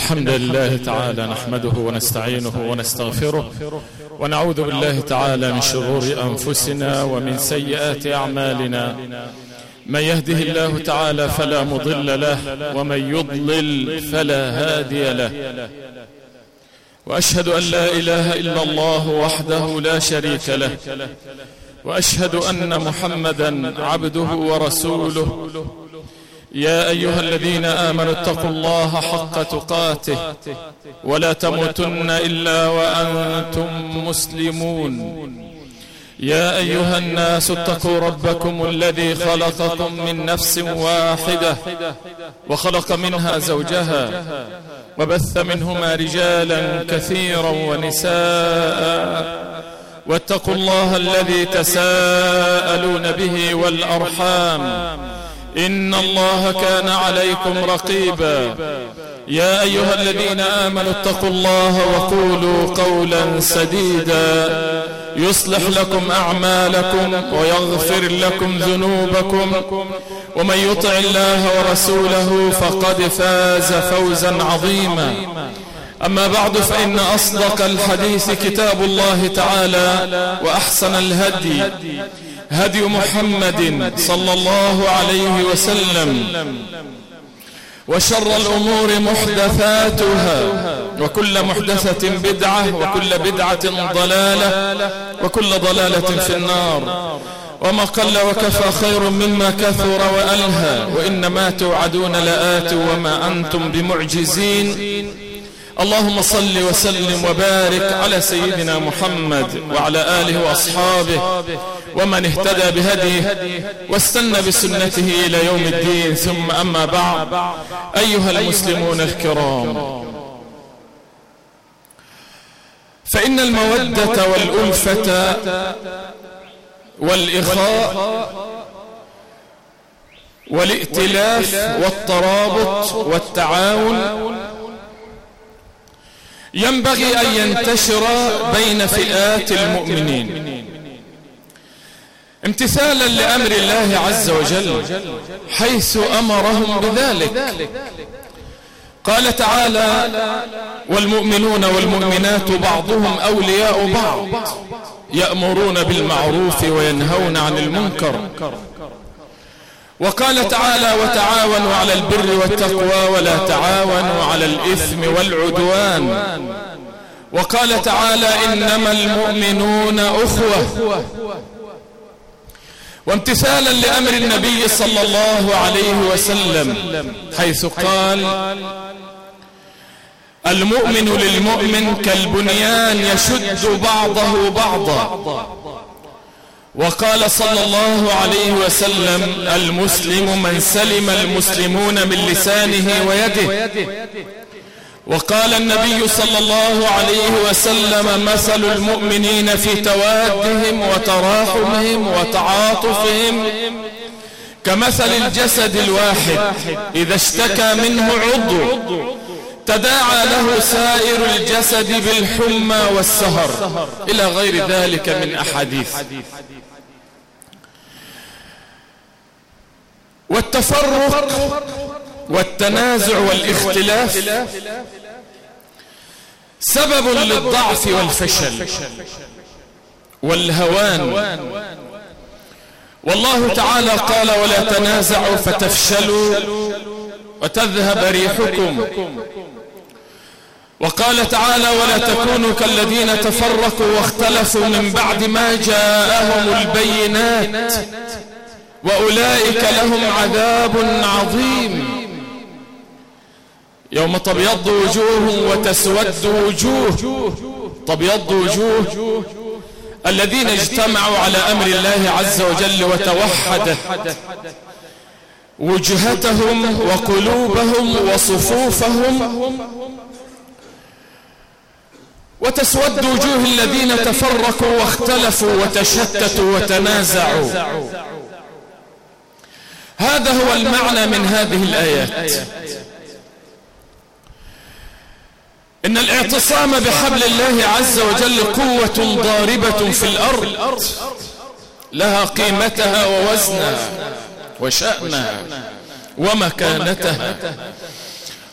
الحمد لله تعالى نحمده ونستعينه ونستغفره ونعوذ بالله تعالى من شرور أنفسنا ومن سيئات أعمالنا. من يهده الله تعالى فلا مضل له ومن يضلل فلا هادي له. وأشهد أن لا إله إلا الله وحده لا شريك له، وأشهد أن محمدا عبده ورسوله. يا أيها الذين آمنوا اتقوا الله حق تقاته ولا تموتن إلا وأنتم مسلمون. يا أيها الناس اتقوا ربكم الذي خلقكم من نفس واحدة وخلق منها زوجها وبث منهما رجالا كثيرا ونساء، واتقوا الله الذي تساءلون به والأرحام إن الله كان عليكم رقيبا. يا أيها الذين آمنوا اتقوا الله وقولوا قولا سديدا يصلح لكم أعمالكم ويغفر لكم ذنوبكم، ومن يطع الله ورسوله فقد فاز فوزا عظيما. أما بعد، فإن أصدق الحديث كتاب الله تعالى، وأحسن الهدي هدي محمد صلى الله عليه وسلم، وشر الأمور محدثاتها، وكل محدثة بدعة، وكل بدعة ضلالة، وكل ضلالة في النار. وما قل وكفى خير مما كثر وألهى، وإنما توعدون لآت وما أنتم بمعجزين. اللهم صل وسلم وبارك على سيدنا محمد وعلى آله وأصحابه ومن اهتدى بهديه واستنى بسنته إلى يوم الدين. ثم أما بعد، أيها المسلمون الكرام، فإن المودة والألفة والإخاء والائتلاف والترابط والتعاون ينبغي أن ينتشر بين فئات المؤمنين امتثالا لأمر الله عز وجل حيث أمرهم بذلك. قال تعالى: والمؤمنون والمؤمنات بعضهم أولياء بعض يأمرون بالمعروف وينهون عن المنكر. وقال تعالى: وتعاونوا على البر والتقوى ولا تعاونوا على الإثم والعدوان. وقال تعالى: إنما المؤمنون أخوة. وامتثالا لأمر النبي صلى الله عليه وسلم حيث قال: المؤمن للمؤمن كالبنيان يشد بعضه بعضا. وقال صلى الله عليه وسلم: المسلم من سلم المسلمون من لسانه ويده. وقال النبي صلى الله عليه وسلم: مثل المؤمنين في توادهم وتراحمهم وتعاطفهم كمثل الجسد الواحد إذا اشتكى منه عضو تداعى له سائر الجسد بالحمى والسهر، إلى غير ذلك من أحاديث. والتفرق والتنازع والاختلاف سبب للضعف والفشل والهوان. والله تعالى قال: ولا تنازعوا فتفشلوا وتذهب ريحكم. وقال تعالى: ولا تكونوا كالذين تفرقوا واختلفوا من بعد ما جاءهم البينات وأولئك لهم عذاب عظيم. يوم تبيض وجوه وتسود وجوه. تبيض وجوه الذين اجتمعوا على أمر الله عز وجل وتوحدت وجهتهم وقلوبهم وصفوفهم، وتسود وجوه الذين تفرقوا واختلفوا وتشتتوا وتنازعوا. هذا هو المعنى من هذه الآيات. إن الاعتصام بحبل الله عز وجل قوة ضاربة في الأرض لها قيمتها ووزنها وشأنها ومكانتها.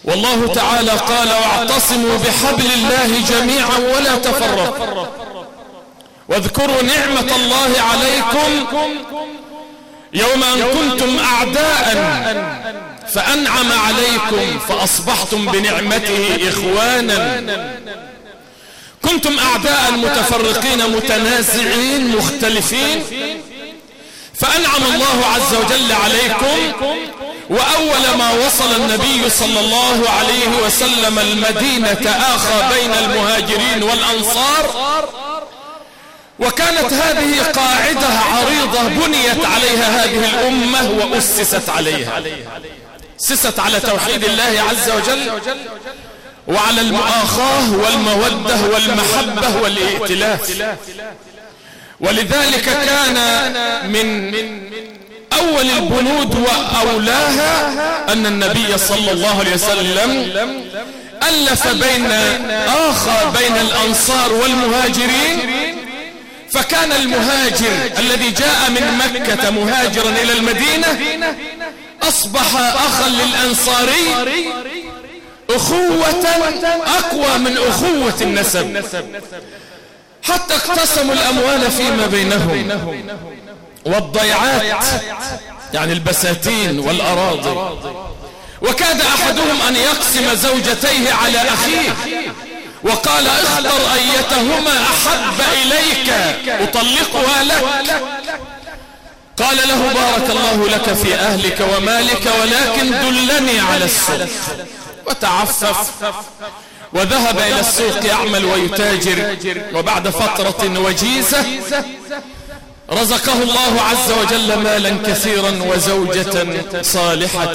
والله تعالى قال واعتصموا بحبل الله جميعا ولا تفرقوا واذكروا نعمة الله عليكم يوم أن كنتم أعداء فأنعم عليكم فأصبحتم بنعمته إخوانا. كنتم أعداء متفرقين متنازعين مختلفين، فأنعم الله عز وجل عليكم. وأول ما وصل النبي صلى الله عليه وسلم المدينة آخى بين المهاجرين والأنصار، وكانت هذه قاعدة عريضة بنيت عليها هذه الأمة وأسست عليها، أسست على توحيد الله عز وجل وعلى المؤاخاة والمودة والمحبة والائتلاف. ولذلك كان من أول البنود وأولاها أن النبي صلى الله عليه وسلم ألف بين الأنصار والمهاجرين، فكان المهاجر الذي جاء من مكة مهاجرا إلى المدينة أصبح أخا للأنصاري أخوة أقوى من أخوة النسب، حتى اقتسموا الأموال فيما بينهم والضيعات يعني البساتين والأراضي، وكاد أحدهم أن يقسم زوجتيه على أخيه وقال اختر أيتهما أحب إليك أطلقها لك. قال له بارك الله لك في أهلك ومالك ولكن دلني على السوق، وتعفف وذهب إلى السوق يعمل ويتاجر. وبعد فترة وجيزة رزقه الله عز وجل مالا كثيرا وزوجة صالحة.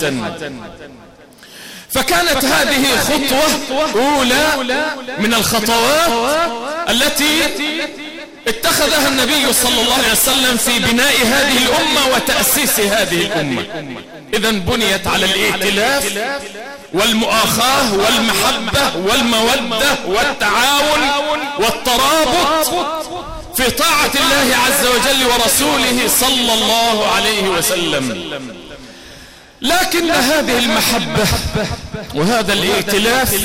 فكانت هذه خطوة أولى من الخطوات التي اتخذها النبي صلى الله عليه وسلم في بناء هذه الأمة وتأسيس هذه الأمة. إذن بنيت على الائتلاف والمؤاخاة والمحبة والمودة والتعاون والترابط في طاعة الله عز وجل ورسوله صلى الله عليه وسلم. لكن هذه المحبة وهذا الائتلاف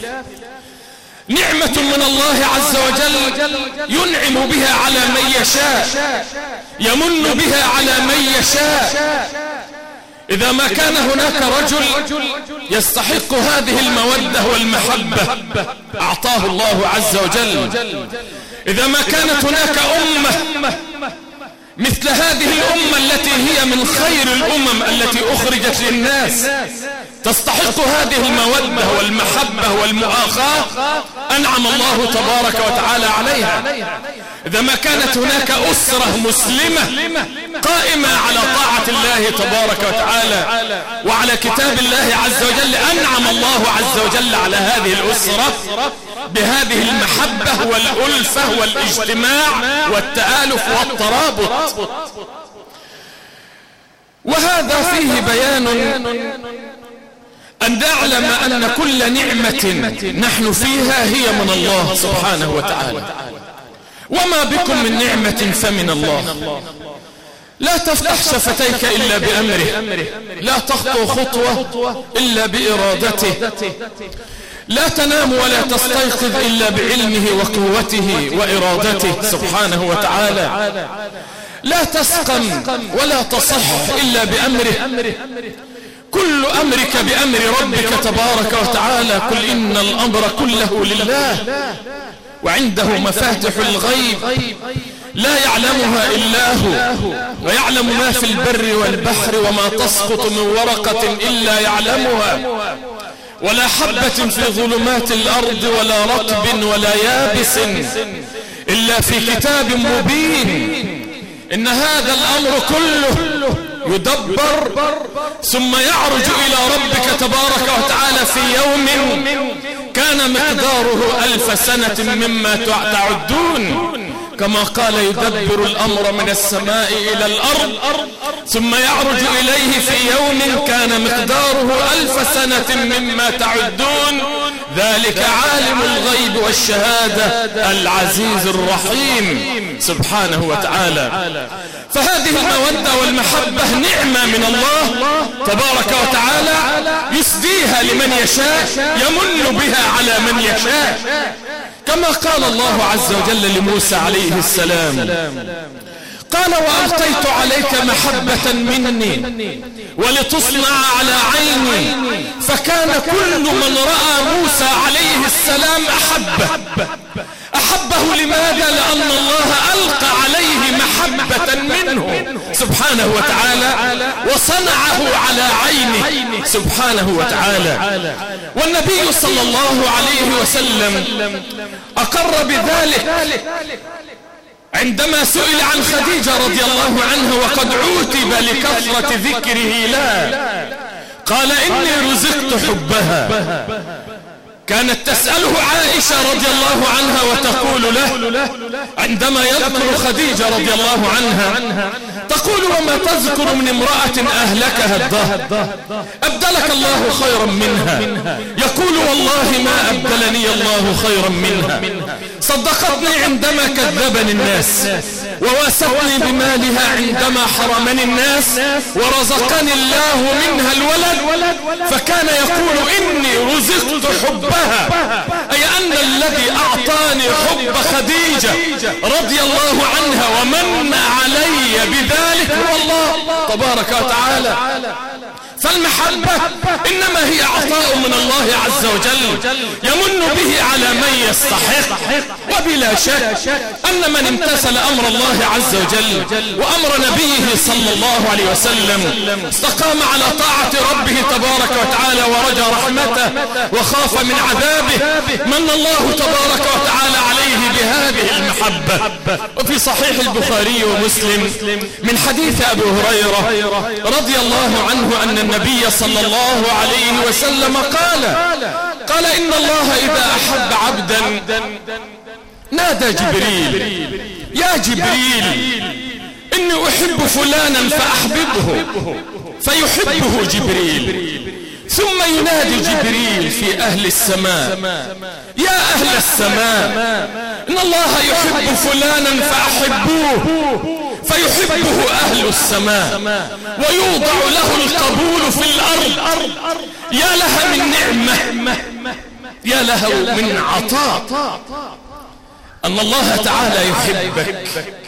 نعمة من الله عز وجل ينعم بها على من يشاء، يمن بها على من يشاء. إذا ما كان هناك رجل يستحق هذه المودة والمحبة أعطاه الله عز وجل. إذا ما كانت هناك أمة مثل هذه الأمة التي هي من خير الأمم التي أخرجت للناس تستحق هذه المودة والمحبة والمؤاخاة، أنعم الله تبارك وتعالى عليها. إذا ما كانت هناك أسرة مسلمة قائمة على طاعة الله تبارك وتعالى وعلى كتاب الله عز وجل، أنعم الله عز وجل على هذه الأسرة بهذه المحبة والألفة والاجتماع والتآلف والترابط. وهذا فيه بيان أن نعلم أن كل نعمة نحن فيها هي من الله سبحانه وتعالى، وما بكم من نعمة فمن الله. لا تفتح شفتيك إلا بأمره، لا تخطو خطوة إلا بإرادته، لا تنام ولا تستيقظ إلا بعلمه وقوته وإرادته سبحانه وتعالى، لا تسقم ولا تصح إلا بأمره. كل أمرك بأمر ربك تبارك وتعالى. قل إن الأمر كله لله وعنده مفاتح الغيب لا يعلمها إلا هو، ويعلم ما في البر والبحر وما تسقط من ورقة إلا يعلمها، ولا حبة في ظلمات الأرض ولا رطب ولا يابس إلا في كتاب مبين. إن هذا الأمر كله يدبر ثم يعرج إلى ربك تبارك وتعالى في يوم كان مقداره 1000 سنة مما تعدون، كما قال يدبر الأمر من السماء إلى الأرض ثم يعرج إليه في يوم كان مقداره 1000 سنة مما تعدون. ذلك عالم الغيب والشهادة العزيز الرحيم سبحانه وتعالى. فهذه المودة والمحبة نعمة من الله تبارك وتعالى يسديها لمن يشاء، يمن بها على من يشاء، كما قال الله عز وجل لموسى عليه السلام: قال وألقيت عليك محبة مني ولتصنع على عيني. فكان كل من رأى موسى عليه السلام أحبه. لماذا؟ لأن الله ألقى عليه محبة منه سبحانه وتعالى وصنعه على عينه سبحانه وتعالى. والنبي صلى الله عليه وسلم أقر بذلك عندما سئل عن خديجة رضي الله عنها وقد عوتب لكثرة ذكره لها، قال إني رزقت حبها. كانت تسأله عائشة رضي الله عنها وتقول له عندما يذكر خديجة رضي الله عنها، تقول: وما تذكر من امرأة أهلكها الدهر أبدلك الله خيرا منها. يقول: والله ما أبدلني الله خيرا منها. صدقتني عندما كذبني الناس، وواسقني بمالها عندما حرمني الناس، ورزقني الله منها الولد. فكان يقول: إني رزقت حبها، أي أن الذي أعطاني حب خديجة رضي الله عنها ومن علي بذلك هو الله تبارك وتعالى. فالمحبة إنما هي عطاء من الله عز وجل يمن به على من يستحق. وبلا شك أن من امتثل أمر الله عز وجل وأمر نبيه صلى الله عليه وسلم، استقام على طاعة ربه تبارك وتعالى ورجى رحمته وخاف من عذابه، من الله تبارك وتعالى عليه بهذه المحبة. وفي صحيح البخاري ومسلم من حديث أبي هريرة رضي الله عنه أن النبي صلى الله عليه وسلم قال: إن الله إذا أحب عبدا نادى جبريل: يا جبريل إني أحب فلانا فأحببه، فيحبه جبريل. ثم ينادي جبريل في أهل السماء: يا أهل السماء إن الله يحب فلانا فأحبوه، فيحبه أهل السماء، ويوضع له القبول في الأرض. يا لها من نعمة، يا لها من عطاء، أن الله تعالى يحبك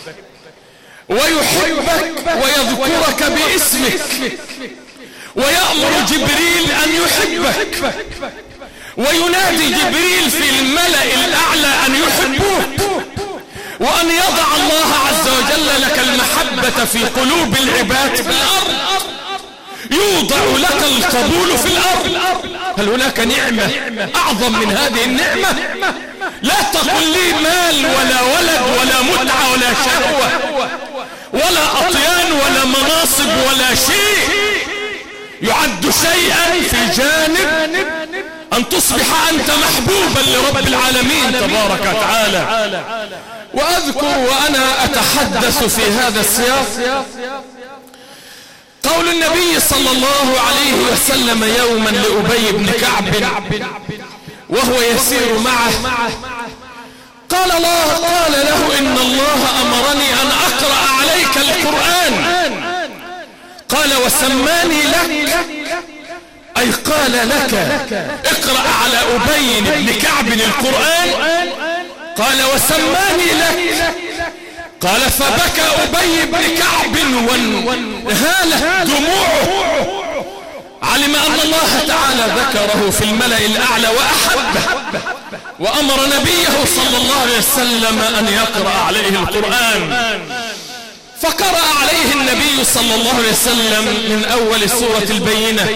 ويحبك ويذكرك باسمك، ويأمر جبريل أن يحبك، وينادي جبريل في الملأ الأعلى أن يحبوك، وأن يضع الله عز وجل لك المحبة في قلوب العباد في الأرض، يوضع لك القبول في الأرض. هل هناك نعمة أعظم من هذه النعمة؟ لا تقل لي مال ولا ولد ولا متعة ولا شهوة ولا أطيان ولا مناصب ولا شيء يعد شيئا في جانب أن تصبح أنت محبوبا لرب العالمين تبارك وتعالى. وأذكر وأنا أتحدث في هذا السياق قول النبي صلى الله عليه وسلم يوما لأبي بن كعب وهو يسير معه، قال له: إن الله أمرني أن أقرأ عليك القرآن. قال: وسماني لك، أي قال لك اقرأ على أبي بن كعب القرآن. قال: وسماني لك. قال: فبكى أبي بن كعب وانهالت دموعه، علم أن الله تعالى ذكره في الملأ الأعلى وأحبه، وأمر نبيه صلى الله عليه وسلم أن يقرأ عليه القرآن. فقرأ عليه النبي صلى الله عليه وسلم من أول سورة البينة: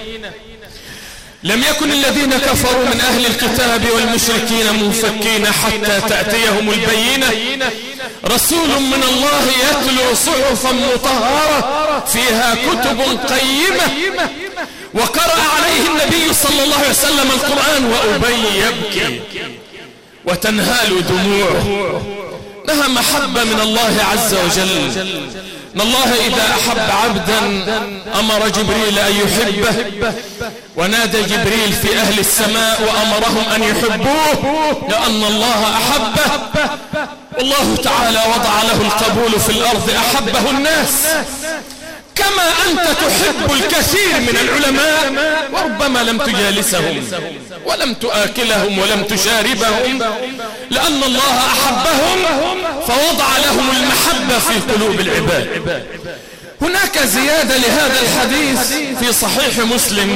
لم يكن الذين كفروا من أهل الكتاب والمشركين منفكين حتى تأتيهم البينة، رسول من الله يتلو صحفا مطهرة فيها كتب قيمة. وقرأ عليه النبي صلى الله عليه وسلم القرآن وأبي يبكي وتنهال دموعه، لها محبة من الله عز وجل. إن الله إذا أحب عبدا أمر جبريل أن يحبه، ونادى جبريل في أهل السماء وأمرهم أن يحبوه لأن الله أحبه، والله تعالى وضع له القبول في الأرض، أحبه الناس. كما أنت تحب الكثير من العلماء وربما لم تجالسهم ولم تآكلهم ولم تشاربهم، لأن الله أحبهم فوضع لهم المحبة في قلوب العباد. هناك زيادة لهذا الحديث في صحيح مسلم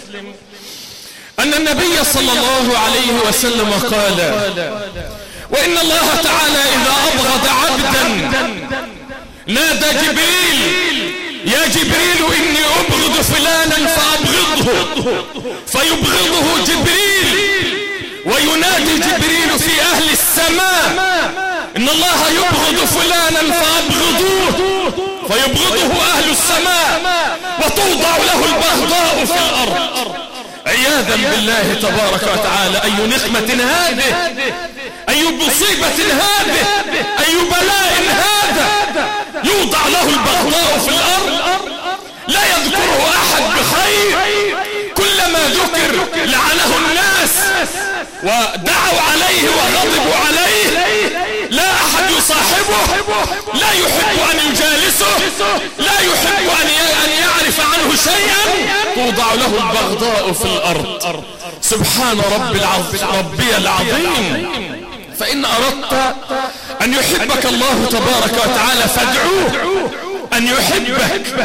أن النبي صلى الله عليه وسلم قال: وإن الله تعالى إذا أبغض عبدا نادى جبريل: يا جبريل إني أبغض فلانا فأبغضه، فيبغضه جبريل. وينادي جبريل في أهل السماء: إن الله يبغض فلانا فأبغضوه، فيبغضه أهل السماء، وتوضع له البغضاء في الأرض. عياذا بالله تبارك وتعالى. أي نقمة هذه، أي مصيبة هذه، أي بلاء هذا، يوضع له البغضاء في الأرض، لا يذكره أحد بخير، كلما ذكر لعنه الناس ودعوا عليه وغضبوا عليه، لا أحد يصاحبه، لا يحب أن يجالسه، لا يحب أن يعرف عنه شيئا، توضع له البغضاء في الأرض. سبحان ربي العظيم. فإن أردت أن يحبك الله تبارك وتعالى فادعوه أن يحبك،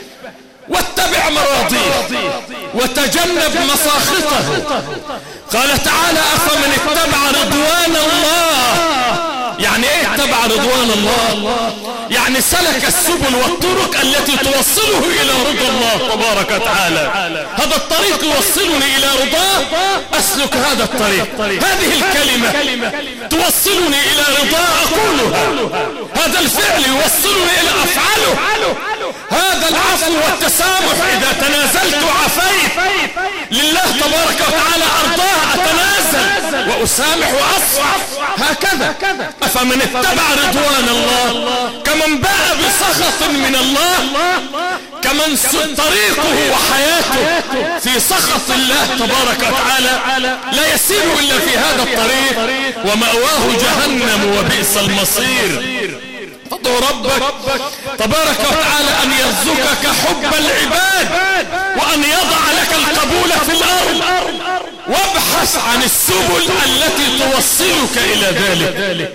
واتبع مراضيه وتجنب مساخطه. قال تعالى: أفمن اتبع رضوان الله. يعني ايه اتبع رضوان الله؟ يعني سلك السبل والطرق التي توصله إلى رضا الله تبارك وتعالى. هذا الطريق يوصلني إلى رضاه، أسلك هذا الطريق. هذه الكلمة توصلني إلى رضاه أقولها، هذا الفعل يوصلني إلى أفعله، هذا العفو والتسامح إذا تنازلت وعفيت لله تبارك وتعالى أرضاه، أتنازل وأسامح وأصفح. هكذا. أفمن اتبع رضوان الله كمن باء بسخط من الله، كمن طريقه وحياته في سخط الله تبارك وتعالى، لا يسير إلا في هذا الطريق، ومأواه جهنم وبئس المصير. فادعو ربك تبارك وتعالى أن يرزقك حب العباد، وأن يضع لك القبول في الأرض، وابحث عن السبل التي توصلك إلى ذلك.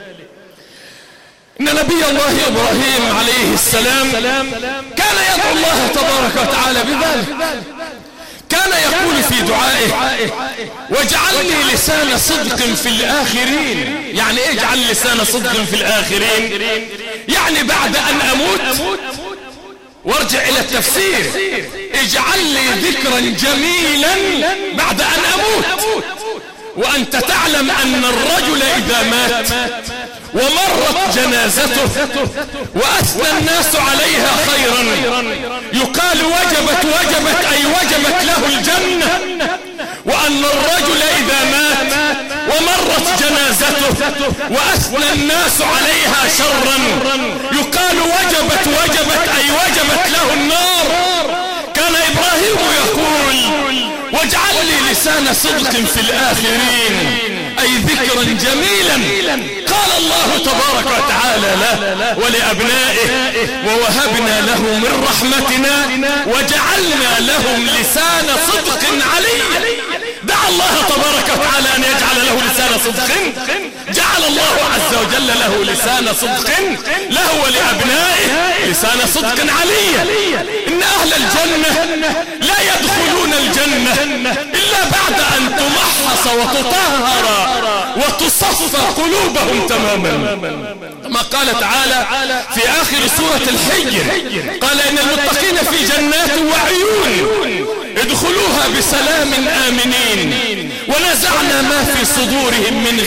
إن نبي الله إبراهيم عليه السلام كان يدعو الله تبارك وتعالى بذلك. كان يقول في دعائه: واجعلني لسان صدق في الآخرين. يعني ايه اجعل لسان صدق في الآخرين؟ يعني بعد أن أموت، وارجع إلى التفسير، اجعل لي ذكرا جميلا بعد أن أموت. وأنت تعلم أن الرجل إذا مات ومرت جنازته وأثنى الناس عليها خيرا يقال وجبت أي وجبت له الجنة، وأن الرجل إذا مات ومرت جنازته وأثنى الناس عليها شرا يقال وجبت أي وجبت له النار. كان إبراهيم يقول: واجعل لي لسان صدق في الآخرين، أي ذكرا جميلا. قال الله تبارك وتعالى له ولأبنائه: ووهبنا له من رحمتنا وجعلنا لهم لسان صدق عليا. دعا الله تبارك وتعالى أن يجعل له لسان صدق، جعل الله عز وجل له لسان صدق له ولأبنائه لسان صدق عليا. إن أهل الجنة لا يدخلون الجنة إلا بعد أن تمحص وتطهر وتصفى قلوبهم تماما، كما قال تعالى في آخر سورة الحجر: قال إن المتقين في جنات وعيون ادخلوها بسلام آمنين ونزعنا ما في صدورهم من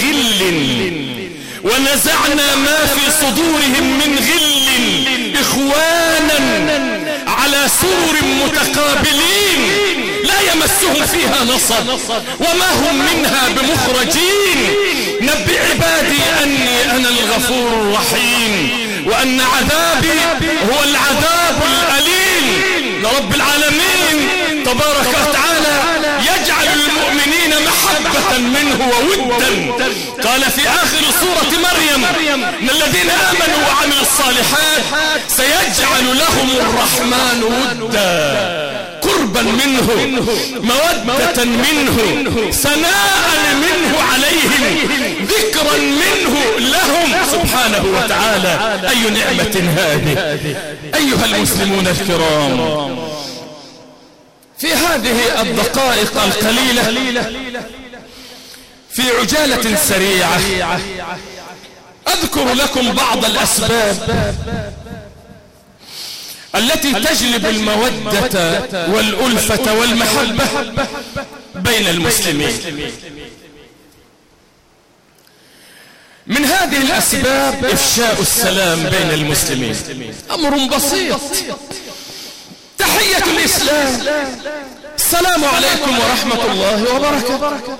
غل إخوانا على سرر متقابلين لا يمسهم فيها نصب وما هم منها بمخرجين. نبئ عبادي أني أنا الغفور الرحيم وأن عذابي هو العذاب الأليم. رب العالمين تبارك وتعالى يجعل المؤمنين محبة منه وودا. قال في آخر سورة مريم إن الذين آمنوا وعملوا الصالحات سيجعل لهم الرحمن ودا، قربا منه، مودة منه، ثناء منه عليهم، ذكرا منه لهم سبحانه وتعالى. أي نعمة هذه أيها المسلمون الكرام. في هذه الدقائق القليلة في عجالة سريعة أذكر لكم بعض الأسباب التي تجلب المودة والألفة والمحبة بين المسلمين. من هذه الأسباب إفشاء السلام بين المسلمين، أمر بسيط. تحية الإسلام، السلام عليكم ورحمة الله وبركاته.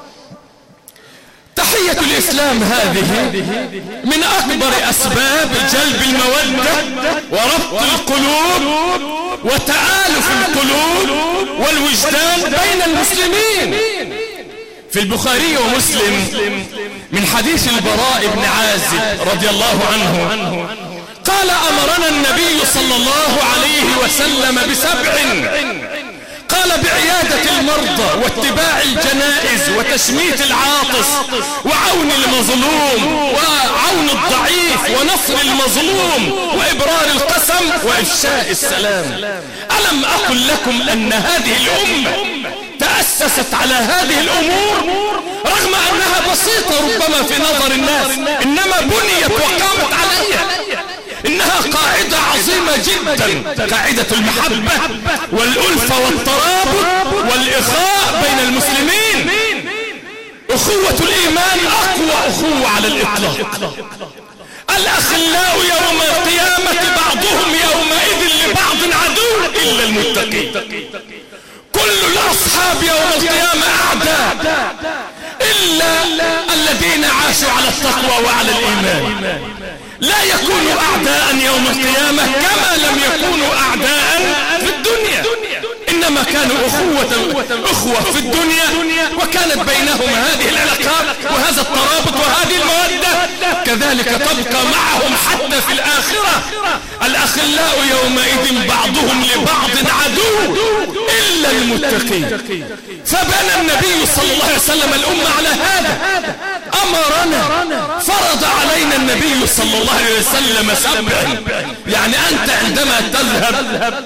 تحية الإسلام هذه من أكبر أسباب جلب المودة وربط القلوب وتآلف القلوب والوجدان بين المسلمين. في البخاري ومسلم من حديث البراء بن عازب رضي الله عنه قال أمرنا النبي صلى الله عليه وسلم ب7: قال بعيادة المرضى واتباع الجنائز وتشميت العاطس وعون المظلوم وعون الضعيف ونصر المظلوم وإبرار القسم وإفشاء السلام. ألم أقل لكم أن هذه الأمة تأسست على هذه الأمور رغم أنها بسيطة ربما في نظر الناس، إنما بنيت وقامت عليها. إنها قاعدة عظيمة جدا، قاعدة المحبة والألفة والترابط والإخاء بين المسلمين. أخوة الإيمان أقوى أخوة على الإطلاق. الأخلاء يوم القيامة بعضهم يومئذ لبعض عدو إلا المتقين. كل الأصحاب يوم القيامة أعداء إلا الذين عاشوا على التقوى وعلى الإيمان. لا يكونوا أعداء يوم القيامة كما لم يكونوا أعداء في الدنيا، إنما كانوا أخوة في الدنيا، وكانت بينهم هذه العلاقات وهذا الترابط وهذه المودة، كذلك تبقى معهم حتى في الآخرة. الأخلاء يومئذ بعضهم لبعض عدو إلا المتقين. فبنى النبي صلى الله عليه وسلم الأمة على هذا، أمرنا، فرض علينا النبي صلى الله عليه وسلم 7. يعني أنت عندما تذهب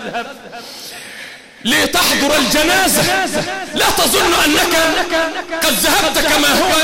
لتحضر الجنازة لا تظن أنك قد ذهبت كما هو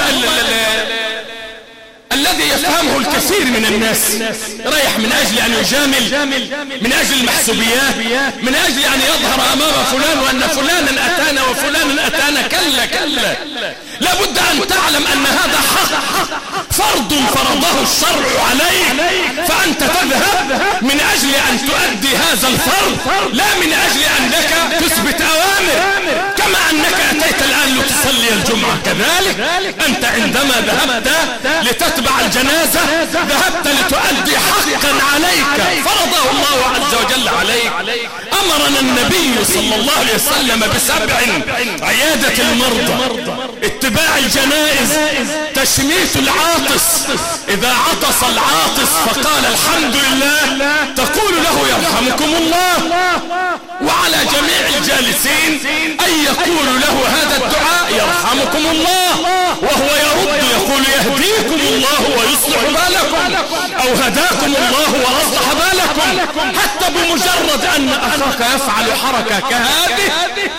الذي يفهمه الكثير من الناس، رايح من أجل أن يجامل، من أجل المحسوبيات، من أجل أن يظهر أمام فلان وأن فلانا أتانا وفلانا أتانا. كلا لابد أن تعلم أن هذا حق، فرض فرضه الشرع عليك، فأنت تذهب من أجل أن تؤدي هذا الفرض، لا من أجل أنك تثبت أوامر. كما أنك أتيت الآن لتصلي الجمعة، كذلك أنت عندما ذهبت لتتبع الجنازة ذهبت لتؤدي حقا عليك فرضه الله عز وجل عليك. أمرنا النبي صلى الله عليه وسلم ب7: عيادة المرضى، اتباع الجنائز، تشميت العاطس، إذا عطس العاطس فقال الحمد لله تقول له يرحمكم الله، وعلى جميع الجالسين أن يقول له هذا الدعاء يرحمكم الله، وهو يرد يقول يهديكم الله ويصلح بالكم، أو هداكم الله وأصلح بالكم. حتى بمجرد أن أخاك يفعل حركة كهذه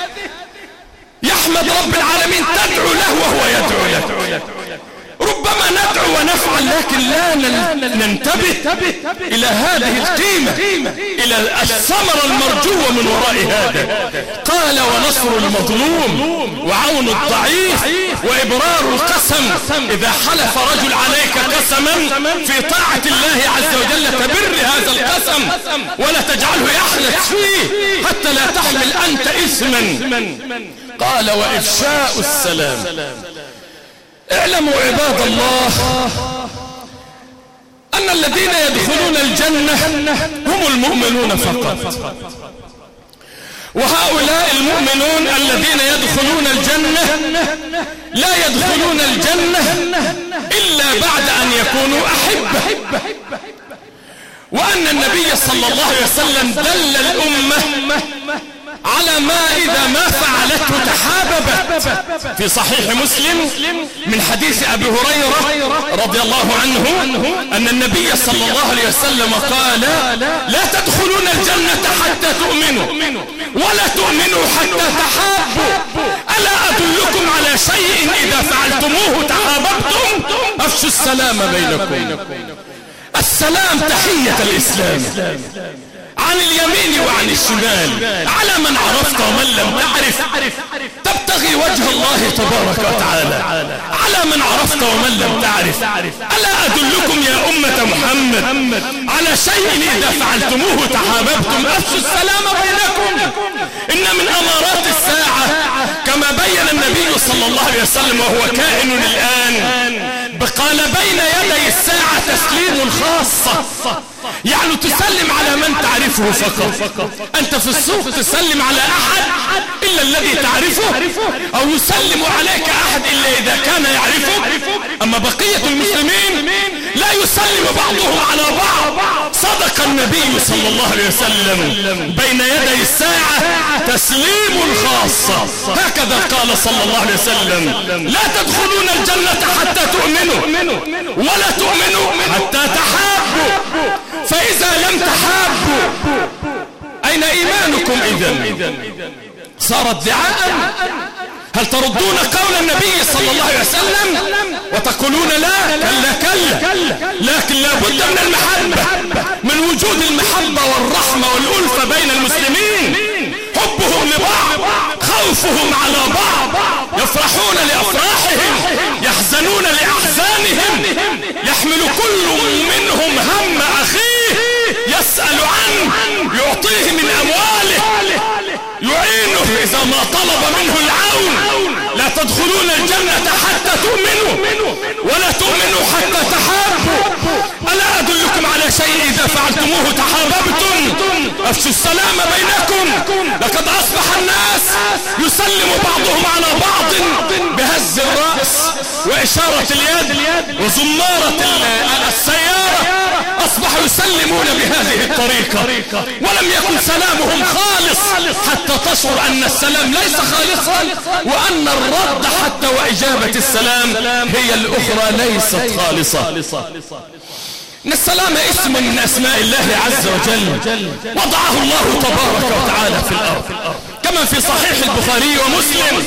يحمد رب العالمين تدعو له وهو يدعو لك. ربما ندعو ونفعل لكن لا ننتبه إلى هذه القيمة، إلى الثمرة المرجوة من وراء هذا. قال ونصر المظلوم وعون الضعيف وإبرار القسم، إذا حلف رجل عليك قسما في طاعة الله عز وجل تبر هذا القسم ولا تجعله يحلف فيه حتى لا تحمل أنت إثما. قال وإفشاء السلام. اعلموا عباد الله أن الذين يدخلون الجنة هم المؤمنون فقط، وهؤلاء المؤمنون الذين يدخلون الجنة لا يدخلون الجنة إلا بعد أن يكونوا أحبة، وأن النبي صلى الله عليه وسلم دل الأمة على ما إذا ما فعلته تحاببت. في صحيح مسلم من حديث أبي هريرة رضي الله عنه أن النبي صلى الله عليه وسلم قال: لا تدخلون الجنة حتى تؤمنوا ولا تؤمنوا حتى تحابوا، ألا أدلكم على شيء إذا فعلتموه تحاببتم؟ أفشوا السلام بينكم. السلام تحية الإسلام، عن اليمين وعن الشمال، على من عرفت ومن لم تعرف، تبتغي وجه الله تبارك وتعالى، على من عرفت ومن لم تعرف. ألا أدلكم يا أمة محمد على شيء إذا فعلتموه تحاببتم؟ أفشوا السلام بينكم. إن من أمارات الساعة كما بين النبي صلى الله عليه وسلم وهو كائن الآن، قال: بين يدي الساعة تسليم الخاصة، يعني تسلم على من تعرفه فقط. أنت في السوق تسلم على أحد إلا الذي تعرفه، أو يسلم عليك أحد إلا إذا كان يعرفك. أما بقية المسلمين لا يسلم بعضهم على بعض. صدق النبي صلى الله عليه وسلم: بين يدي الساعة تسليم الخاصة. هكذا قال صلى الله عليه وسلم: لا تدخلون الجنة حتى تؤمنوا ولا تؤمنوا حتى تحابوا، فإذا لم تحابوا أين إيمانكم إذن؟ صار ادعاء. هل تردون قول النبي صلى الله عليه وسلم وتقولون لا؟ كلا، لكن لا بد من المحبة، من وجود المحبة والرحمة والألفة بين المسلمين، حبهم لبعض، خوفهم على بعض، يفرحون لأفراحهم، يحزنون لأحزانهم، يحمل كل منهم هم أخيه، يسأل عنه، يعطيه من أمواله، يعينه إذا ما طلب منه العون. لا تدخلون الجنة حتى تؤمنوا ولا تؤمنوا حتى تحابوا، ألا أدلكم على شيء إذا فعلتموه تحاببتم؟ أفشوا السلام بينكم. لقد أصبح الناس يسلم بعضهم على بعض بهز الرأس وإشارة اليد وزمارة السيارة. أصبحوا يسلمون بهذه الطريقة، ولم يكن سلامهم خالص حتى تشعر أن السلام ليس خالصا، وأن الرد حتى وإجابة السلام هي الأخرى ليست خالصة. إن السلام اسم من أسماء الله عز وجل، وضعه الله تبارك وتعالى في الأرض، كما في صحيح البخاري ومسلم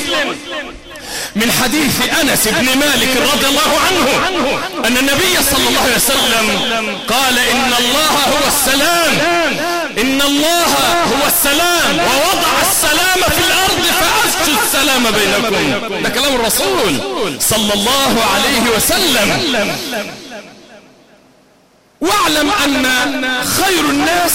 من حديث أنس بن مالك رضي الله عنه أن النبي صلى الله عليه وسلم قال: إن الله هو السلام، إن الله هو السلام، ووضع السلام في الأرض فأفشوا السلام بينكم. ده كلام الرسول صلى الله عليه وسلم. واعلم أن خير الناس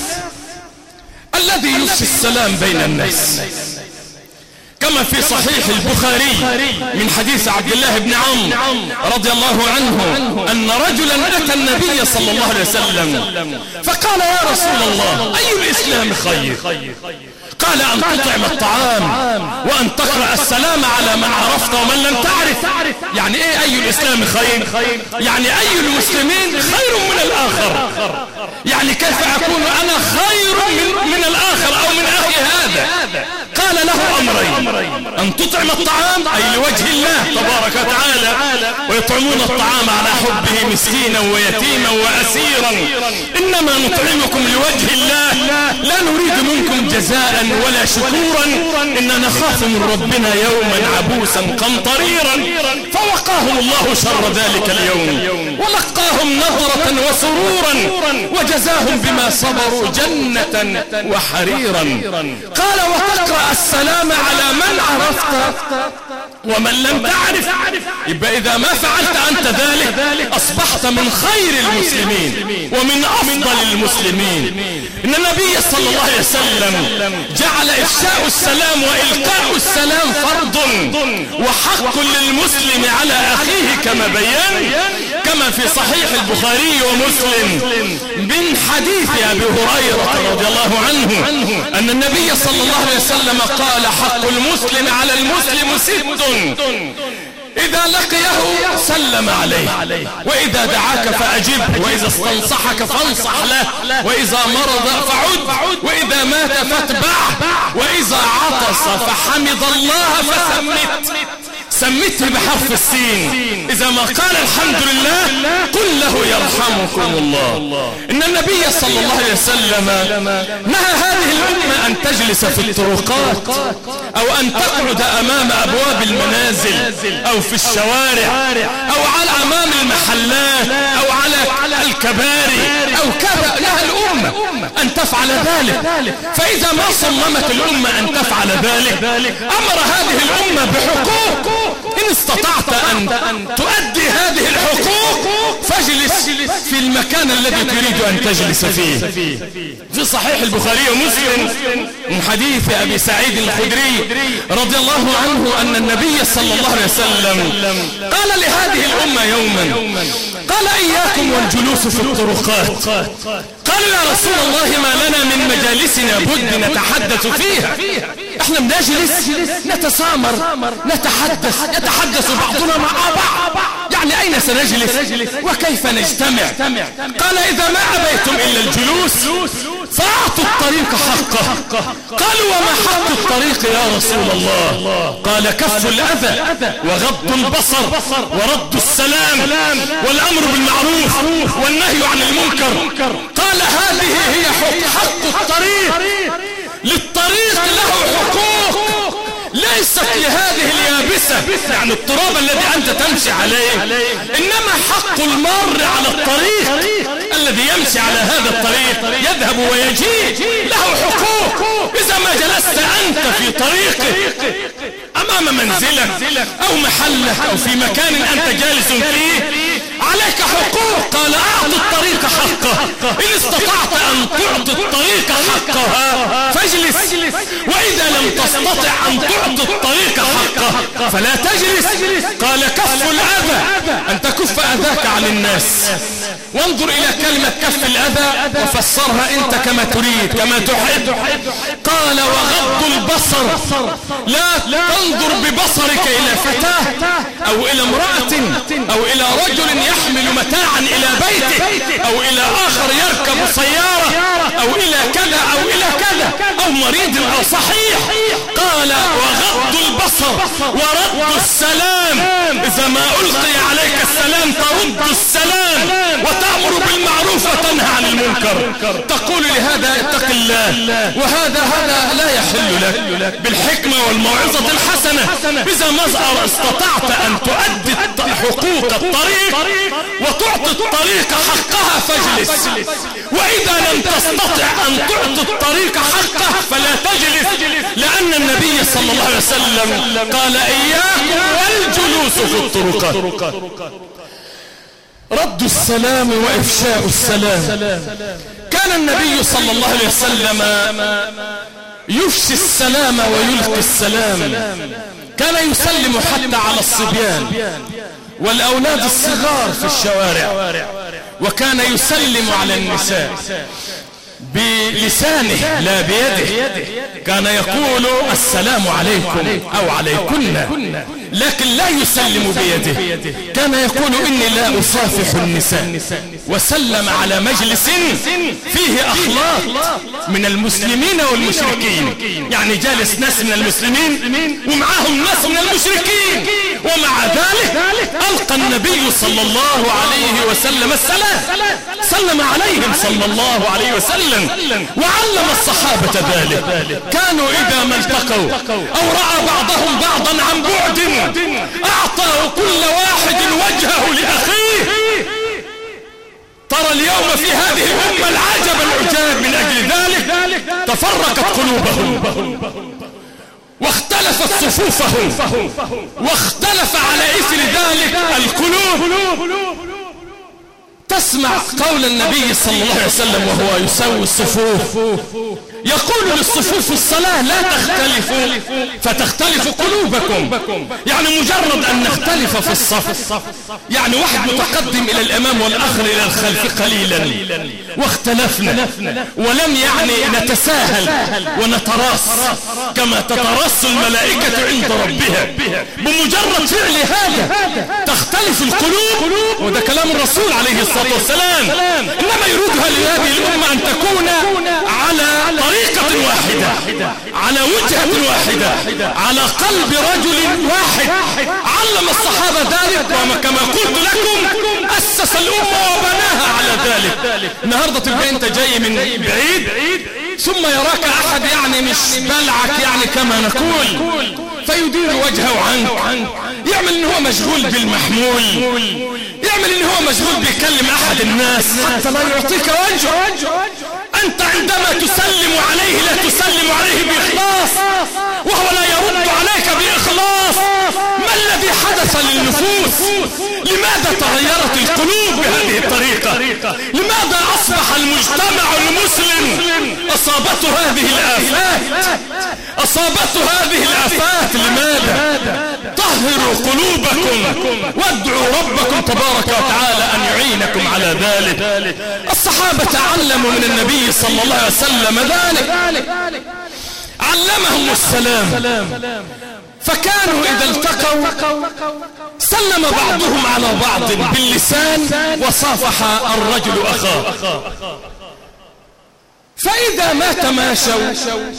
الذي يفشي السلام بين الناس، كما في صحيح البخاري من حديث عبد الله بن عمرو رضي الله عنه أن رجلا أتى النبي صلى الله عليه وسلم فقال: يا رسول الله، أي الإسلام خير؟ قال: أن تطعم الطعام وأن تقرأ السلام على من عرفت ومن لم تعرف. يعني إيه أي الإسلام خير؟ يعني أي المسلمين خير من الآخر. يعني كيف أكون أنا خير من الآخر أو من أخي هذا؟ قال له أمرين: أن تطعم الطعام أي لوجه الله تبارك وتعالى، ويطعمون الطعام على حبه مسكينا ويتيما وأسيرا، إنما نطعمكم لوجه الله لا نريد منكم جزاء ولا شكورا، إننا نخاف من ربنا يوما عبوسا قمطريرا. فوقاهم الله شر ذلك اليوم ولقاهم نظرة وسرورا وجزاهم بما صبروا جنة وحريرا. قال: وتقرأ السلام على من عرفت ومن لم تعرف. يبقى إذا ما فعلت أنت ذلك أصبحت من خير المسلمين ومن أفضل المسلمين. إن النبي صلى الله عليه وسلم جعل إفشاء السلام وإلقاء السلام فرض وحق للمسلم على أخيه، كما بيّن كما في صحيح البخاري ومسلم من حديث أبي هريرة رضي الله عنه أن النبي صلى الله عليه وسلم قال: حق المسلم على المسلم 6: إذا لقيه سلم عليه، وإذا دعاك فأجب، وإذا استنصحك فانصح له، وإذا مرض فعد، وإذا مات فاتبعه، وإذا عطس فحمد الله سمته بحرف السين. إذا ما قال الحمد لله قل له يرحمكم الله. إن النبي صلى الله عليه وسلم نهى هذه الأمة أن تجلس في الطرقات أو أن تقعد أمام أبواب المنازل أو في الشوارع أو على أمام المحلات أو على الكباري أو كذا. نهى الأمة أن تفعل ذلك. فإذا ما صممت الأمة أن تفعل ذلك أمر هذه الأمة بحقوق. إن استطعت أن تؤدي هذه الحقوق فاجلس في المكان الذي تريد أن تجلس فيه. في صحيح البخاري ومسلم من حديث أبي سعيد الخدري رضي الله عنه أن النبي صلى الله عليه وسلم قال لهذه الأمة يوما، قال: إياكم والجلوس في الطرقات. قالوا: يا رسول الله ما لنا من مجالسنا بد نتحدث فيها. احنا بنجلس نتسامر يتحدث بعضنا مع بعض، يعني أين سنجلس وكيف نجتمع؟ قال: إذا ما أبيتم إلا الجلوس فأعطوا الطريق حقه. قالوا: وما حق الطريق يا رسول الله؟ قال: كف الأذى وغض البصر ورد السلام والأمر بالمعروف والنهي عن المنكر. قال: هذه هي حق الطريق. للطريق له حقوق ليست لهذه اليابسة، يعني التراب الذي أنت تمشي عليه، إنما حق المار على الطريق الذي يمشي على هذا الطريق يذهب ويجي له حقوق. إذا ما جلست أنت في طريقك أمام منزلك أو محلك أو في مكان أنت جالس فيه عليك حقوق. قال: أعط الطريق حقه. إن استطعت أن تعطي الطريق حقها فاجلس، وإذا لم تستطع أن تعطي الطريق حقه فلا تجلس. قال: كف الأذى، أن تكف أذاك عن الناس. وانظر إلى كلمة كف الأذى وفسرها أنت كما تريد كما تحب. قال: وغض البصر، لا تنظر ببصرك إلى فتاة أو إلى امرأة أو إلى رجل يحمل متاعا إلى بيته أو إلى آخر يركب سيارة أو إلى كذا أو إلى كذا أو مريض أو صحيح. قال: وغض البصر ورد السلام. إذا ما ألقي عليك السلام ترد السلام وتأمر بالمعروف وتنهى عن المنكر. تقول لهذا اتق الله، وهذا لا يحل لك بالحكمة والموعظة الحسنة. إذا ما استطعت أن تؤدي حقوق الطريق وتعطي الطريق حقها فاجلس، وإذا لم تستطع أن تعطي الطريق حقه فلا تجلس، لأن النبي صلى الله عليه وسلم قال: إياكم والجلوس في الطرقات. رد السلام وإفشاء السلام. كان النبي صلى الله عليه وسلم يفشي السلام ويلقي السلام. كان يسلم حتى على الصبيان والأولاد الصغار في الشوارع، وكان يسلم على النساء بلسانه لا بيده. كان يقول: السلام عليكم أو عليكن، لكن لا يسلم بيده. كان يقول: إني لا أصافح النساء. وسلم على مجلس فيه أخلاق من المسلمين والمشركين، يعني جالس ناس من المسلمين ومعهم ناس من المشركين، ومع ذلك ألقى النبي صلى الله عليه وسلم السلام، سلم عليهم صلى الله عليه وسلم وعلم الصحابة ذلك. كانوا إذا ما التقوا أو رأى بعضهم بعضا عن بعد أعطاه كل واحد وجهه لأخيه. ترى اليوم في هذه الأمة العجب العجاب. من أجل ذلك تفرقت قلوبهم واختلفت صفوفهم واختلف على إثر ذلك القلوب. فاسمع قول النبي صلى الله عليه وسلم وهو يسوي الصفوف، يقول للصفوف الصلاة لا تختلفوا فتختلف قلوبكم. يعني مجرد أن نختلف في الصف، يعني واحد متقدم إلى الأمام والآخر إلى الخلف قليلا واختلفنا ولم يعني نتساهل ونتراص كما تتراص الملائكة عند ربها، بمجرد فعل هذا تختلف القلوب. وده كلام الرسول عليه الصلاة والسلام. إنما يريدها لهذه الأمة أن تكون على طريقة واحدة، على وجهة واحدة، على قلب رجل واحد. علم الصحابة ذلك، وكما قلت لكم أسس الأمة وبناها على ذلك. النهاردة تبقى أنت جاي من بعيد ثم يراك أحد يعني مش بلعك، يعني كما نقول، فيدير وجهه عنك، يعمل إن هو مشغول بالمحمول، يعمل إن هو مشغول بيكلم أحد الناس حتى لا يعطيك وجه. أنت عندما تسلم عليه لا تسلم عليه بإخلاص، وهو لا يرد عليك بإخلاص. ما الذي حدث للنفوس؟ لماذا تغيرت القلوب بهذه الطريقة؟ لماذا أصبح المجتمع المسلم أصابته هذه الآفات؟ لماذا؟ طهروا قلوبكم وادعوا ربكم تبارك وتعالى أن يعينكم على ذلك. الصحابة تعلموا من النبي صلى الله عليه وسلم ذلك، علمهم السلام، فكانوا إذا التقوا سلم بعضهم على بعض باللسان وصافح الرجل أخاه. فإذا ما تماشوا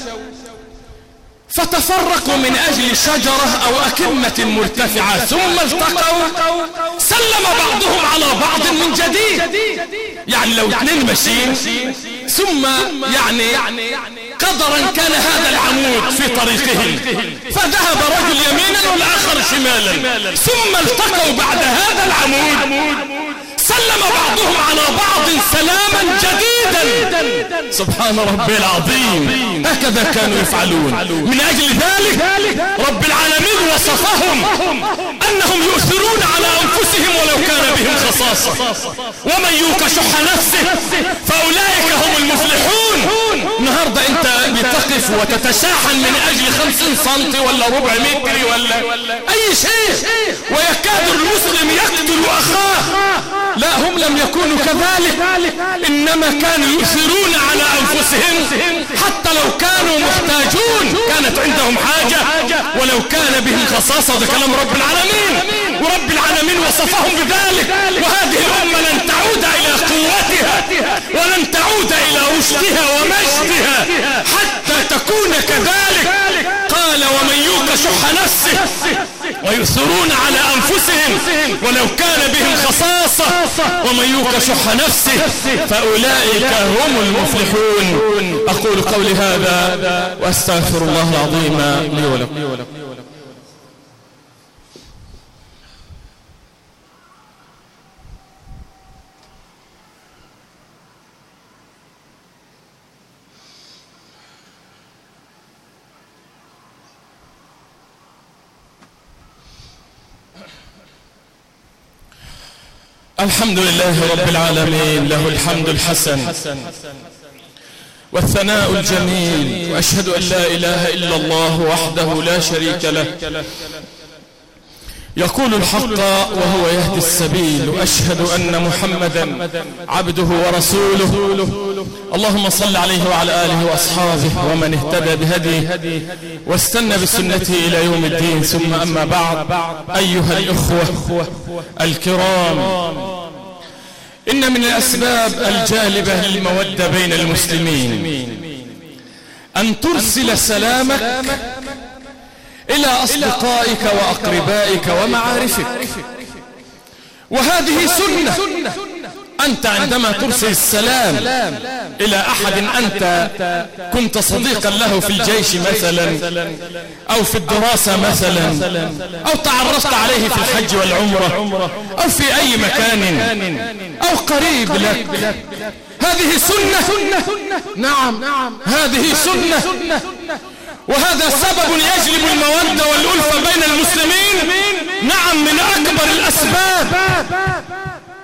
فتفرقوا من أجل شجرة أو أكمة مرتفعة ثم التقوا سلم بعضهم على بعض من جديد. يعني لو اثنين ماشيين ثم يعني قدرا كان هذا العمود في طريقهم، فذهب رجل يمينا والآخر شمالا، ثم التقوا بعد هذا العمود سلم بعضهم على بعض سلاما جديدا. سبحان ربي العظيم، هكذا كانوا يفعلون. من أجل ذلك رب العالمين وصفهم أنهم يؤثرون على أنفسهم ولو كان بهم خصاصة، ومن يوق شح نفسه فأولئك هم المفلحون. النهاردة أنت بتقف وتتشاحن من أجل 50 سنتي ولا ربع متر ولا أي شيء، ويكاد المسلم يقتل أخاه. لا، هم لم يكونوا كذلك، إنما كانوا يؤثرون على أنفسهم حتى لو كانوا محتاجون، كانت عندهم حاجة ولو كان بهم خصاصة. ده كلام رب العالمين، ورب العالمين وصفهم بذلك. وهذه الأمة لن تعود إلى قوتها ولن تعود إلى رشدها ومجدها حتى تكون كذلك. قال ومن يوق شح نفسه ويؤثرون على أنفسهم ولو كان بهم خصاصة ومن يوق شح نفسه فأولئك هم المفلحون. أقول قولي هذا وأستغفر الله العظيم لي ولكم. الحمد لله رب العالمين، له الحمد الحسن والثناء الجميل، وأشهد أن لا إله إلا الله وحده لا شريك له، يقول الحق وهو يهدي السبيل، وأشهد أن محمدا عبده ورسوله. اللهم صل عليه وعلى آله وأصحابه ومن اهتدى بهديه واستنى بسنته إلى يوم الدين. ثم أما بعد، أيها الإخوة الكرام، إن من الأسباب الجالبة للمودة بين المسلمين أن ترسل سلامك إلى أصدقائك وأقربائك ومعارفك، وهذه سنة. أنت عندما ترسل السلام إلى أحد أنت كنت صديقا له في الجيش مثلا أو في الدراسة مثلا أو تعرفت عليه في الحج والعمرة أو في أي مكان أو قريب لك، هذه سنة. نعم، هذه سنة، وهذا سبب يجلب المودة والألفة بين المسلمين. نعم، من أكبر الأسباب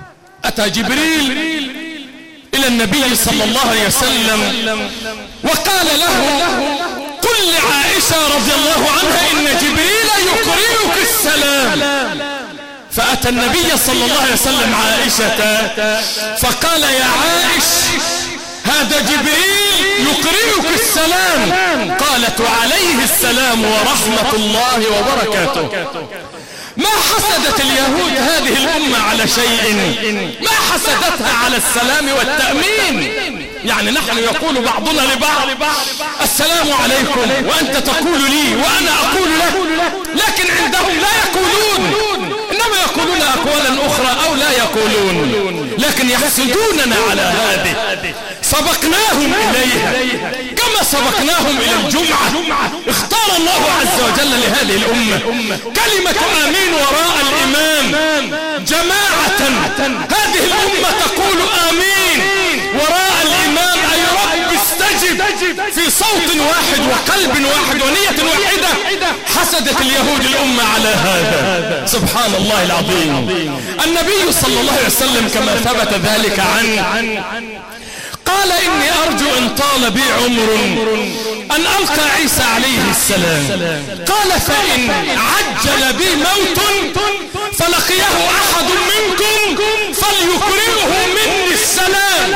أتى جبريل إلى النبي صلى الله عليه وسلم وقال له قل لعائشة رضي الله عنها إن جبريل يقرئك السلام. فأتى النبي صلى الله عليه وسلم عائشة فقال يا عائش هذا جبريل يقرئك السلام. قالت وعليه السلام ورحمة الله وبركاته. ما حسدت اليهود هذه الأمة على شيء، ما حسدتها على السلام والتأمين. يعني نحن يقول بعضنا لبعض السلام عليكم وأنت تقول لي وأنا أقول لك، لكن عندهم لا يقولون، إنما يقولون أقوالا أخرى أو لا يقولون، لكن يحسدوننا على هذه. سبقناهم إليها كما سبقناهم إلى الجمعة. اختار الله عز وجل لهذه الأمة كلمة آمين وراء الإمام جماعة. هذه الأمة تقول آمين وراء الإمام أي رب استجب في صوت واحد وقلب واحد ونية واحدة. حسدت اليهود الأمة على هذا، سبحان الله العظيم. النبي صلى الله عليه وسلم كما ثبت ذلك عنه قال إني أرجو إن طال بي عمر أن ألقى عيسى عليه السلام. قال فإن عجل بي موت فلقيه أحد منكم فليقرئه مني السلام.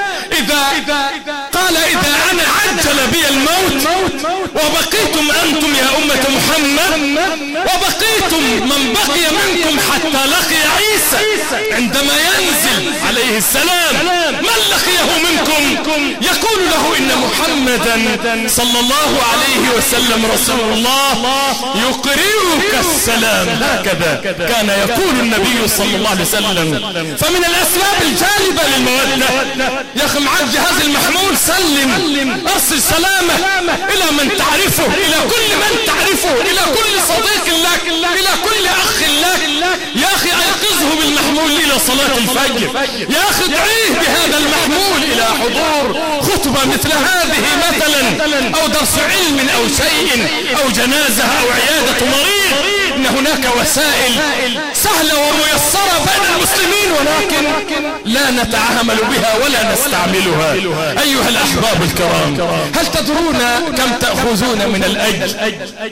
قال إذا أنا عجل بي الموت وبقيتم أنتم يا أمة محمد وبقيتم من بقي منكم حتى لقي عيسى عندما ينزل عليه السلام، من لقيه منكم يقول له إن محمدا صلى الله عليه وسلم رسول الله يقرئك السلام. هكذا كان يقول النبي صلى الله عليه وسلم. فمن الأسباب الجالبة للمودة يا أخي معك جهاز المحمول، سلم، أرسل سلامة إلى من تعرفه، إلى كل من تعرفه، إلى كل صديق لك، إلى كل أخ لك. يا أخي أيقظه بالمحمول إلى صلاة الفجر، يا أخي ادعيه بهذا المحمول إلى حضور خطبة مثل هذه مثلا، أو درس علم أو شيء أو جنازة أو عيادة مريض. إن هناك وسائل سهلة وميسرة بين المسلمين ولكن لا نتعامل بها ولا نستعملها. أيها الأحباب الكرام، هل تدرون كم تأخذون من الأجر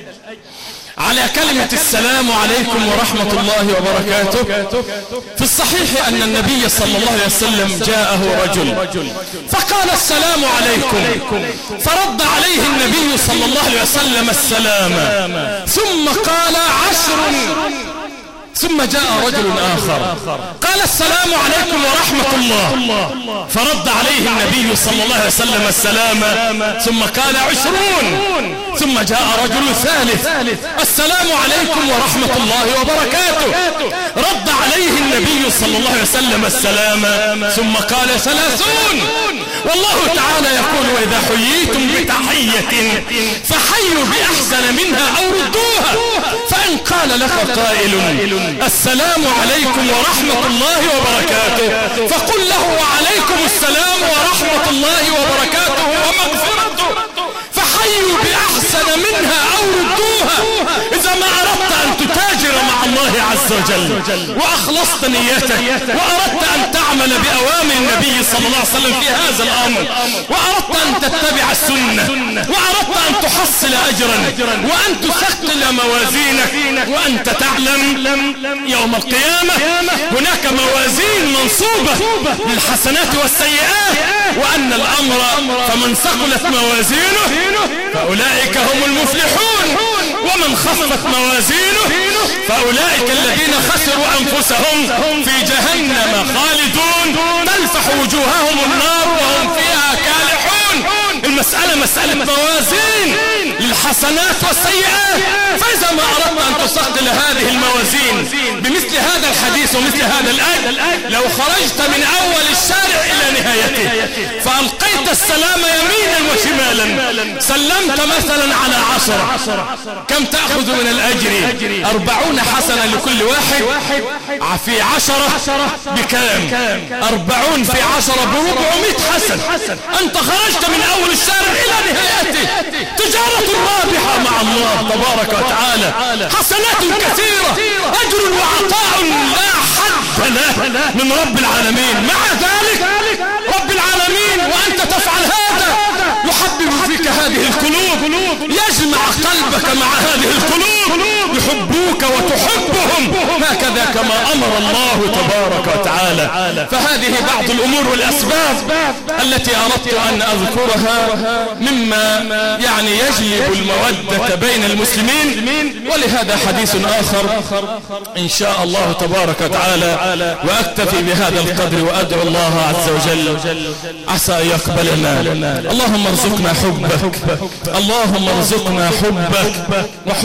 على كلمة السلام عليكم ورحمة الله وبركاته؟ في الصحيح أن النبي صلى الله عليه وسلم جاءه رجل فقال السلام عليكم، فرد عليه النبي صلى الله عليه وسلم السلام، ثم قال 10. ثم جاء رجل آخر قال السلام عليكم ورحمة الله، فرد عليه النبي صلى الله عليه وسلم السلام، ثم قال 20. ثم جاء رجل ثالث السلام عليكم ورحمة الله وبركاته، رد عليه النبي صلى الله عليه وسلم السلام، ثم قال 30. والله تعالى يقول وإذا حييتم بتحية فحيوا بأحسن منها أو ردوها. فإن قال لك قائل السلام عليكم ورحمة الله وبركاته فقل له وعليكم السلام ورحمة الله وبركاته ومغفرته، فحيوا بأحسن منها أو ردوها. إذا ما أردت أن تتاجر مع الله عز وجل وأخلصت نيتك وأردت أن تعمل بأوامر النبي صلى الله عليه وسلم في هذا الأمر، وأردت أن تتبع السنة، وأردت أن تحصل أجرا وأن تثقل موازينك، وأنت تعلم يوم القيامة هناك موازين منصوبة للحسنات والسيئات، وأن الأمر فمن ثقلت موازينه فأولئك هم المفلحون، ومن خفت موازينه فأولئك الذين خسروا أنفسهم في جهنم خالدون تلفح وجوههم النار وهم فيها كالحون. المسألة مسألة موازين للحسنات والسيئات. فإذا ما أردت أن تثقل هذه الموازين بمثل هذا الحديث ومثل هذا الآية، لو خرجت من أول الشارع إلى نهايته فألقيت السلام يمينا وشمالا، سلمت مثلا على 10، كم تأخذ من الأجر؟ 40 حسنة لكل واحد، في 10 بكام؟ 40 في 10 ب400 حسنة. أنت خرجت من أول الشارع إلى نهايته، تجارة رابحة مع الله تبارك وتعالى، حسنات كثيرة، أجر وعطاء لا حد من رب العالمين. مع ذلك رب العالمين وأنت تفعل هذا يحبب فيك هذه القلوب، يجمع قلبك مع هذه القلوب، يحبوك وتحبهم هكذا كما أمر الله تبارك وتعالى. فهذه بعض الأمور والأسباب التي أردت أن أذكرها مما يعني يجلب المودة بين المسلمين. ولهذا حديث آخر إن شاء الله تبارك وتعالى، وأكتفي بهذا القدر وأدعو الله عز وجل عسى أن يقبلنا. اللهم ارزقنا حبك، اللهم ارزقنا حبك وحب